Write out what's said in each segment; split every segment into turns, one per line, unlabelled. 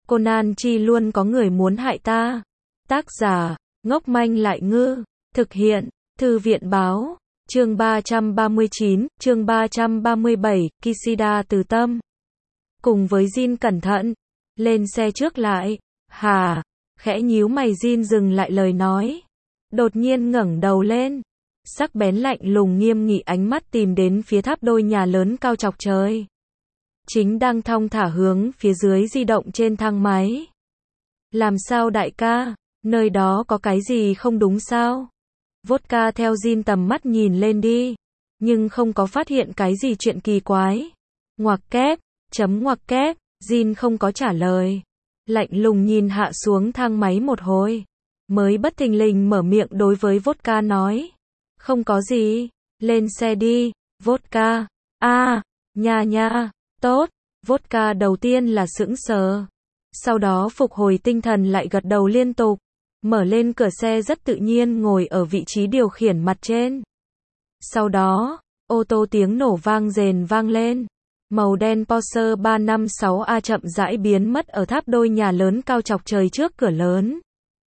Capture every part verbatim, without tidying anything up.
Conan chi luôn có người muốn hại ta. Tác giả, ngốc manh lại ngư. Thực hiện, Thư viện báo. Chương ba trăm ba mươi chín, chương ba trăm ba mươi bảy, Kishida từ tâm. Cùng với Jin cẩn thận. Lên xe trước lại. Hà. Khẽ nhíu mày Jin dừng lại lời nói. Đột nhiên ngẩng đầu lên. Sắc bén lạnh lùng nghiêm nghị ánh mắt tìm đến phía tháp đôi nhà lớn cao chọc trời. Chính đang thong thả hướng phía dưới di động trên thang máy. Làm sao đại ca? Nơi đó có cái gì không đúng sao? Vodka theo Jin tầm mắt nhìn lên đi. Nhưng không có phát hiện cái gì chuyện kỳ quái. Ngoặc kép, chấm ngoặc kép, Jin không có trả lời. Lạnh lùng nhìn hạ xuống thang máy một hồi. Mới bất thình lình mở miệng đối với Vodka nói. Không có gì, lên xe đi, Vodka. A, nha nha, tốt. Vodka đầu tiên là sững sờ. Sau đó phục hồi tinh thần lại gật đầu liên tục. Mở lên cửa xe rất tự nhiên ngồi ở vị trí điều khiển mặt trên. Sau đó, ô tô tiếng nổ vang rền vang lên. Màu đen Porsche ba năm sáu A chậm rãi biến mất ở tháp đôi nhà lớn cao chọc trời trước cửa lớn.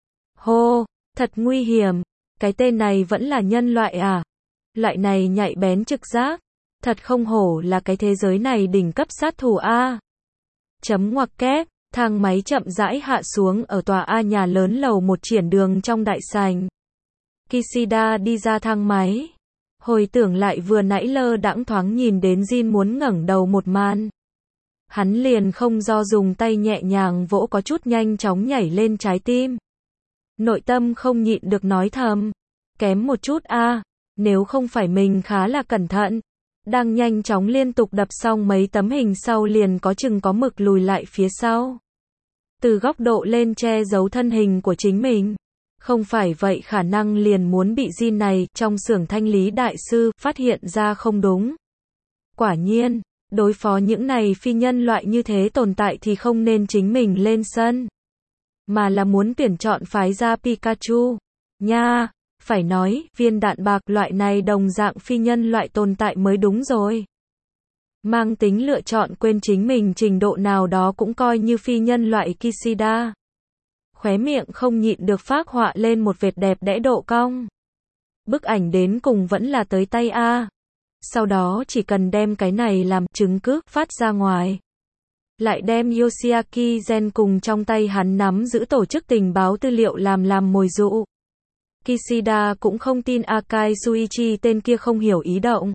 Hô, thật nguy hiểm. Cái tên này vẫn là nhân loại à? Loại này nhạy bén trực giác. Thật không hổ là cái thế giới này đỉnh cấp sát thủ A. Chấm ngoặc kép, thang máy chậm rãi hạ xuống ở tòa A nhà lớn lầu một triển đường trong đại sảnh. Kishida đi ra thang máy. Hồi tưởng lại vừa nãy lơ đãng thoáng nhìn đến Jin muốn ngẩng đầu một màn. Hắn liền không do dùng tay nhẹ nhàng vỗ có chút nhanh chóng nhảy lên trái tim. Nội tâm không nhịn được nói thầm. Kém một chút a, nếu không phải mình khá là cẩn thận. Đang nhanh chóng liên tục đập xong mấy tấm hình sau liền có chừng có mực lùi lại phía sau. Từ góc độ lên che giấu thân hình của chính mình. Không phải vậy khả năng liền muốn bị Jin này trong xưởng thanh lý đại sư phát hiện ra không đúng. Quả nhiên, đối phó những này phi nhân loại như thế tồn tại thì không nên chính mình lên sân. Mà là muốn tuyển chọn phái ra Pikachu. Nha, phải nói, viên đạn bạc loại này đồng dạng phi nhân loại tồn tại mới đúng rồi. Mang tính lựa chọn quên chính mình trình độ nào đó cũng coi như phi nhân loại Kishida. Khóe miệng không nhịn được phác họa lên một vệt đẹp đẽ độ cong. Bức ảnh đến cùng vẫn là tới tay A. Sau đó chỉ cần đem cái này làm chứng cứ phát ra ngoài. Lại đem Yoshiaki Gen cùng trong tay hắn nắm giữ tổ chức tình báo tư liệu làm làm mồi dụ. Kishida cũng không tin Akai Shuichi tên kia không hiểu ý động.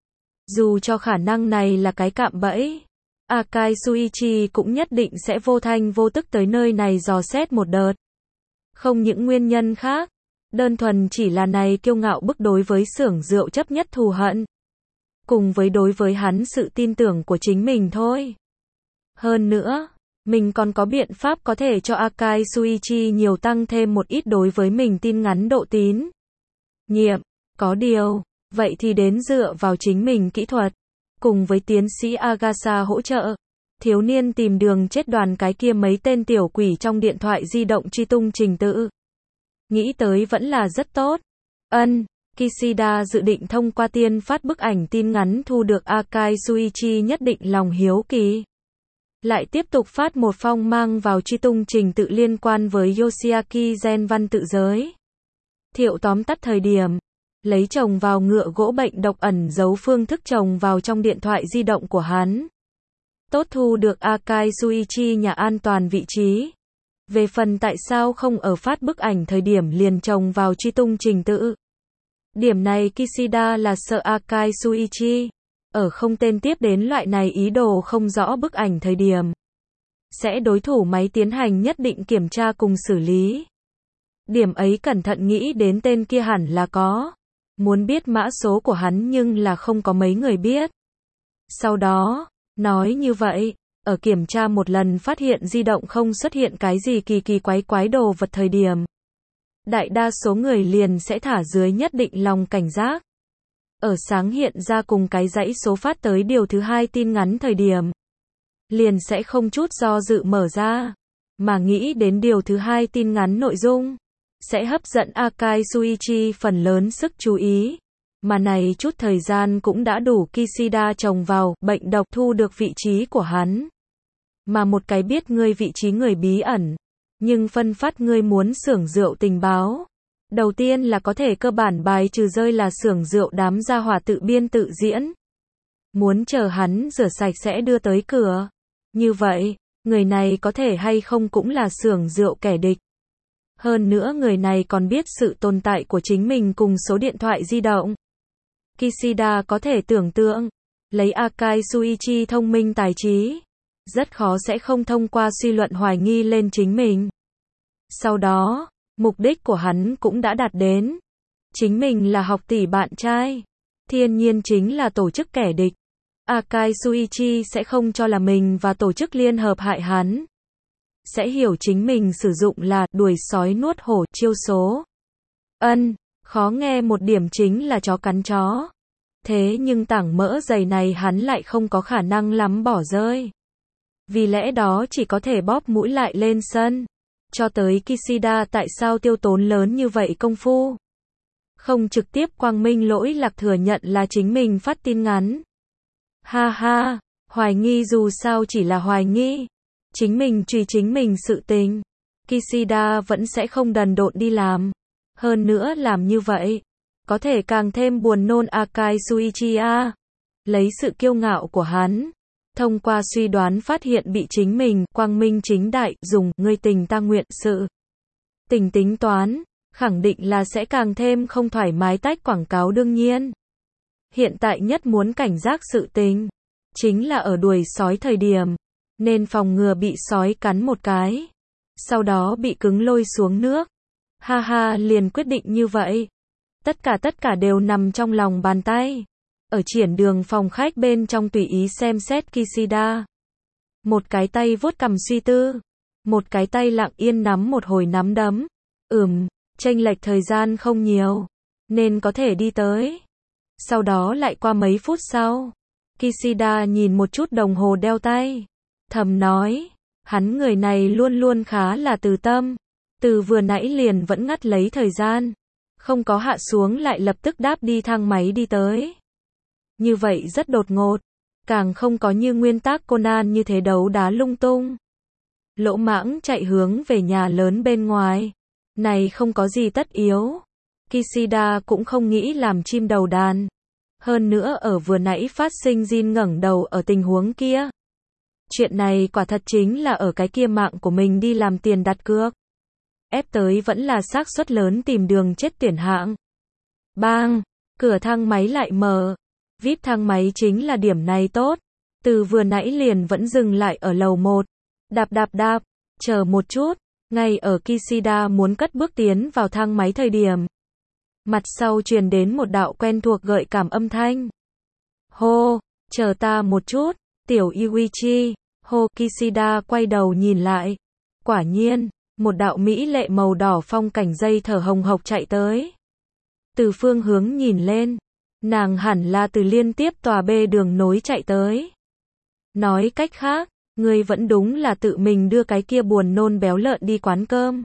Dù cho khả năng này là cái cạm bẫy, Akai Shuichi cũng nhất định sẽ vô thanh vô tức tới nơi này dò xét một đợt. Không những nguyên nhân khác, đơn thuần chỉ là này kiêu ngạo bức đối với xưởng rượu chấp nhất thù hận. Cùng với đối với hắn sự tin tưởng của chính mình thôi. Hơn nữa, mình còn có biện pháp có thể cho Akai Shuichi nhiều tăng thêm một ít đối với mình tin ngắn độ tín nhiệm. Có điều, vậy thì đến dựa vào chính mình kỹ thuật. Cùng với tiến sĩ Agasa hỗ trợ, thiếu niên tìm đường chết đoàn cái kia mấy tên tiểu quỷ trong điện thoại di động truy tung trình tự. Nghĩ tới vẫn là rất tốt. Ân, Kishida dự định thông qua tiên phát bức ảnh tin ngắn thu được Akai Shuichi nhất định lòng hiếu kỳ. Lại tiếp tục phát một phong mang vào truy tung trình tự liên quan với Yoshiaki Gen văn tự giới. Thiệu tóm tắt thời điểm. Lấy trồng vào ngựa gỗ bệnh độc ẩn giấu phương thức trồng vào trong điện thoại di động của hắn. Tốt thu được Akai Shuichi nhà an toàn vị trí. Về phần tại sao không ở phát bức ảnh thời điểm liền trồng vào truy tung trình tự. Điểm này Kishida là sợ Akai Shuichi. Ở không tên tiếp đến loại này ý đồ không rõ bức ảnh thời điểm. Sẽ đối thủ máy tiến hành nhất định kiểm tra cùng xử lý. Điểm ấy cẩn thận nghĩ đến tên kia hẳn là có. Muốn biết mã số của hắn nhưng là không có mấy người biết. Sau đó, nói như vậy, ở kiểm tra một lần phát hiện di động không xuất hiện cái gì kỳ kỳ quái quái đồ vật thời điểm. Đại đa số người liền sẽ thả dưới nhất định lòng cảnh giác. Ở sáng hiện ra cùng cái dãy số phát tới điều thứ hai tin ngắn thời điểm. Liền sẽ không chút do dự mở ra. Mà nghĩ đến điều thứ hai tin ngắn nội dung. Sẽ hấp dẫn Akai Shuichi phần lớn sức chú ý. Mà này chút thời gian cũng đã đủ Kishida trồng vào bệnh độc thu được vị trí của hắn. mà một cái biết ngươi vị trí người bí ẩn, nhưng phân phát ngươi muốn xưởng rượu tình báo. Đầu tiên là có thể cơ bản bài trừ rơi là xưởng rượu đám gia hỏa tự biên tự diễn. Muốn chờ hắn rửa sạch sẽ đưa tới cửa. Như vậy, người này có thể hay không cũng là xưởng rượu kẻ địch. Hơn nữa người này còn biết sự tồn tại của chính mình cùng số điện thoại di động. Kishida có thể tưởng tượng, lấy Akai Shuichi thông minh tài trí, rất khó sẽ không thông qua suy luận hoài nghi lên chính mình. Sau đó, mục đích của hắn cũng đã đạt đến. Chính mình là học tỷ bạn trai. Thiên nhiên chính là tổ chức kẻ địch. Akai Shuichi sẽ không cho là mình và tổ chức liên hợp hại hắn. Sẽ hiểu chính mình sử dụng là đuổi sói nuốt hổ chiêu số. Ân, khó nghe một điểm chính là chó cắn chó. Thế nhưng tảng mỡ dày này hắn lại không có khả năng lắm bỏ rơi. Vì lẽ đó chỉ có thể bóp mũi lại lên sân. Cho tới Kishida tại sao tiêu tốn lớn như vậy công phu? Không trực tiếp quang minh lỗi lạc thừa nhận là chính mình phát tin ngắn. Ha ha, hoài nghi dù sao chỉ là hoài nghi. Chính mình truy chính mình sự tình. Kishida vẫn sẽ không đần độn đi làm. Hơn nữa làm như vậy, có thể càng thêm buồn nôn Akai Shuichi a. Lấy sự kiêu ngạo của hắn, thông qua suy đoán phát hiện bị chính mình, quang minh chính đại, dùng, ngươi tình ta nguyện sự. Tình tính toán, khẳng định là sẽ càng thêm không thoải mái tách quảng cáo đương nhiên. Hiện tại nhất muốn cảnh giác sự tình, chính là ở đuổi sói thời điểm, nên phòng ngừa bị sói cắn một cái. Sau đó bị cứng lôi xuống nước. Ha ha liền quyết định như vậy. Tất cả tất cả đều nằm trong lòng bàn tay. Ở triển đường phòng khách bên trong tùy ý xem xét Kishida. Một cái tay vuốt cằm suy tư. Một cái tay lặng yên nắm một hồi nắm đấm. Ừm, chênh lệch thời gian không nhiều. Nên có thể đi tới. Sau đó lại qua mấy phút sau. Kishida nhìn một chút đồng hồ đeo tay. Thầm nói. Hắn người này luôn luôn khá là từ tâm. Từ vừa nãy liền vẫn ngắt lấy thời gian. Không có hạ xuống lại lập tức đáp đi thang máy đi tới. Như vậy rất đột ngột. Càng không có như nguyên tắc Conan như thế đấu đá lung tung. Lỗ mãng chạy hướng về nhà lớn bên ngoài. Này không có gì tất yếu. Kishida cũng không nghĩ làm chim đầu đàn. Hơn nữa ở vừa nãy phát sinh Jin ngẩng đầu ở tình huống kia. Chuyện này quả thật chính là ở cái kia mạng của mình đi làm tiền đặt cược. Ép tới vẫn là xác suất lớn tìm đường chết tuyển hạng. Bang, cửa thang máy lại mở. vê i pê thang máy chính là điểm này tốt. Từ vừa nãy liền vẫn dừng lại ở lầu một. Đạp đạp đạp, chờ một chút. Ngay ở Kishida muốn cất bước tiến vào thang máy thời điểm. Mặt sau truyền đến một đạo quen thuộc gợi cảm âm thanh. Hô, chờ ta một chút, tiểu Yuichi. Hô, Kishida quay đầu nhìn lại. Quả nhiên, một đạo mỹ lệ màu đỏ phong cảnh dây thở hồng hộc chạy tới. Từ phương hướng nhìn lên, nàng hẳn là từ liên tiếp tòa bê đường nối chạy tới. Nói cách khác, ngươi vẫn đúng là tự mình đưa cái kia buồn nôn béo lợn đi quán cơm.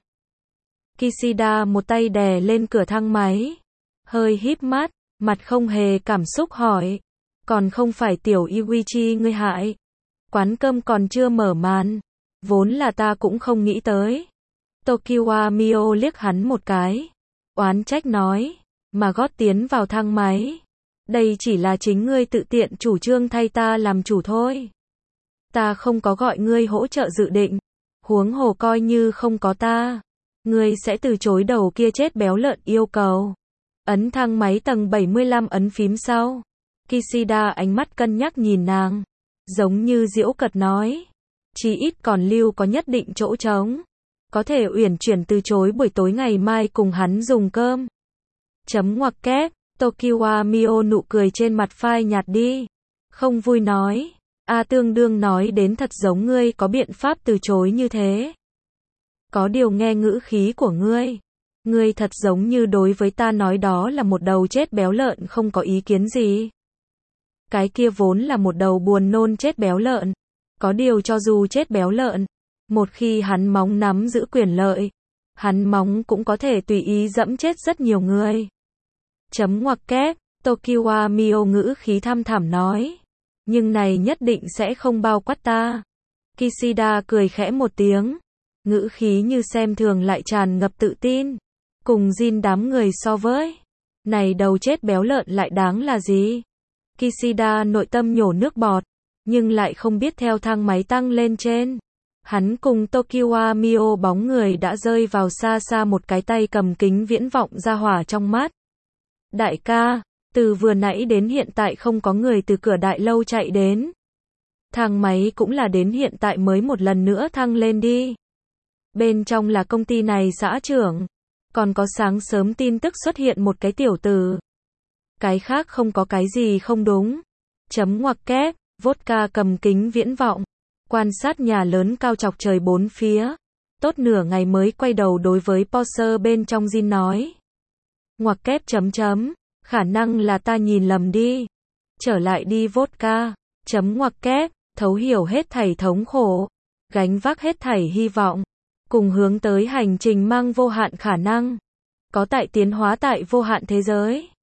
Kishida một tay đè lên cửa thang máy, hơi híp mắt, mặt không hề cảm xúc hỏi, còn không phải tiểu Yuichi ngươi hại. Quán cơm còn chưa mở màn, vốn là ta cũng không nghĩ tới. Tokiwa Mio liếc hắn một cái, oán trách nói, mà gót tiến vào thang máy. Đây chỉ là chính ngươi tự tiện chủ trương thay ta làm chủ thôi. Ta không có gọi ngươi hỗ trợ dự định, huống hồ coi như không có ta, ngươi sẽ từ chối đầu kia chết béo lợn yêu cầu. Ấn thang máy tầng bảy mươi lăm ấn phím sau. Kishida ánh mắt cân nhắc nhìn nàng, giống như giễu cợt nói, chí ít còn lưu có nhất định chỗ trống. Có thể uyển chuyển từ chối buổi tối ngày mai cùng hắn dùng cơm. Chấm ngoặc kép, Tokiwa Mio nụ cười trên mặt phai nhạt đi. Không vui nói, a tương đương nói đến thật giống ngươi có biện pháp từ chối như thế. Có điều nghe ngữ khí của ngươi. Ngươi thật giống như đối với ta nói đó là một đầu chết béo lợn không có ý kiến gì. Cái kia vốn là một đầu buồn nôn chết béo lợn. Có điều cho dù chết béo lợn, một khi hắn móng nắm giữ quyền lợi, hắn móng cũng có thể tùy ý dẫm chết rất nhiều người. Chấm ngoặc kép, Tokiwa Mio ngữ khí thăm thẳm nói. Nhưng này nhất định sẽ không bao quát ta. Kishida cười khẽ một tiếng, ngữ khí như xem thường lại tràn ngập tự tin. Cùng Jin đám người so với, này đầu chết béo lợn lại đáng là gì? Kishida nội tâm nhổ nước bọt, nhưng lại không biết theo thang máy tăng lên trên. Hắn cùng Tokiwa Mio bóng người đã rơi vào xa xa, một cái tay cầm kính viễn vọng ra hỏa trong mắt. Đại ca, từ vừa nãy đến hiện tại không có người từ cửa đại lâu chạy đến. Thang máy cũng là đến hiện tại mới một lần nữa thăng lên đi. Bên trong là công ty này xã trưởng. Còn có sáng sớm tin tức xuất hiện một cái tiểu tử. Cái khác không có cái gì không đúng. Chấm ngoặc kép, vodka cầm kính viễn vọng. Quan sát nhà lớn cao chọc trời bốn phía. Tốt nửa ngày mới quay đầu đối với Porsche bên trong Jin nói. Ngoặc kép chấm chấm. Khả năng là ta nhìn lầm đi. Trở lại đi vodka. Chấm ngoặc kép. Thấu hiểu hết thảy thống khổ. Gánh vác hết thảy hy vọng. Cùng hướng tới hành trình mang vô hạn khả năng. Có tại tiến hóa tại vô hạn thế giới.